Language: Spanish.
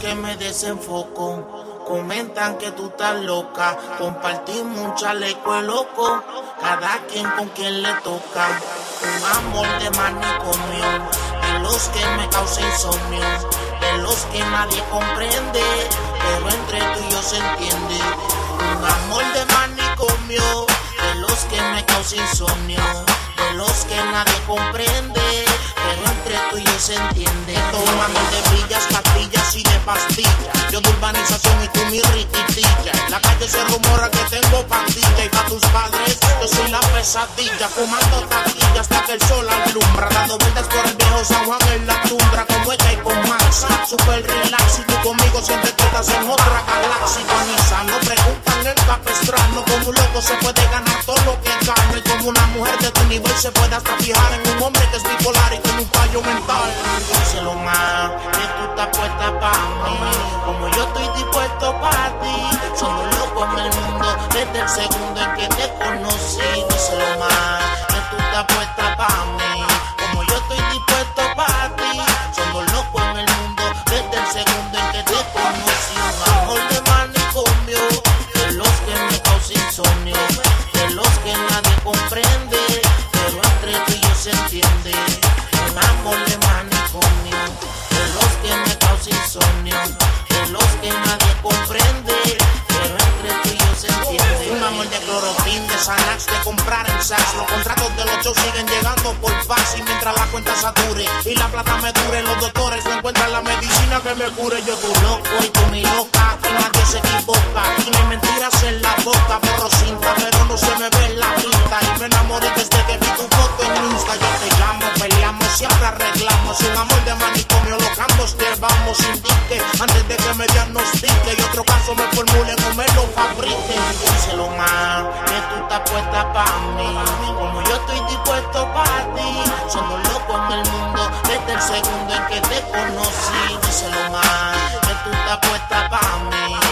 que me desenfoco. Comentan que tú estás loca. Compartimos un chaleco de loco. Cada quien con quien le toca. Un amor de manicomio, de los que me causa insomnio, de los que nadie comprende, pero entre tú y yo se entiende. Un amor de manicomio, de los que me causa insomnio, de los que nadie comprende, pero entre tú y yo se entiende. Un amor de villas, castillas y de pastillas, yo de urbanización y tú mi riquitilla. En la calle se rumora que tengo pandilla, y para tus padres yo soy la pesadilla. Fumando taquilla hasta que el sol alumbra, dando vueltas por el viejo San Juan en la tundra, como ella y con Max, super relax. Y tú conmigo sientes que estás en otra galaxia. Vanessa, no preguntan el capestrano, como un loco se puede ganar todo lo que gana, y como una mujer de tu nivel se puede hasta fijar en un hombre que es bipolar y con un fallo mental. Díselo más, que tú estás puesta pa' mí, como yo estoy dispuesto pa' ti. Somos locos en el mundo desde el segundo en que te conocí. Díselo más, que tú estás puesta pa' mí, como yo estoy dispuesto pa' ti. Somos locos en el mundo desde el segundo en que te conocí. Un amor de manicomio, de los que me causa insomnio, de los que nadie comprende, pero entre tú y yo se entiende. Un amor de manicomio, de los que me causa insomnio, de los que nadie comprende, pero entre tú y yo se entiende. Un amor de cloroquín, de Xanax, de comprar en Saks. Los contratos de los shows siguen llegando por fax, y mientras la cuenta sature y la plata me dure, los doctores no encuentran la medicina que me cure. Yo tu loco y tú mi loca, y nadie se equivoca, y no hay mentiras en la boca. Borro cinta, pero no se me ve la pinta, y me enamoré desde que vi tu foto en Insta. Yo te llamo, peleamos, siempre arreglamos. Un amor de manicomio, los ambos llevamos. Indique antes de que me diagnostique, y otro caso me formulen o me lo fabriquen. Díselo más, que tú estás puesta pa' mí, como yo estoy dispuesto pa' ti. Somos locos en el mundo desde el segundo en que te conocí. Díselo más, que tú estás puesta pa' mí,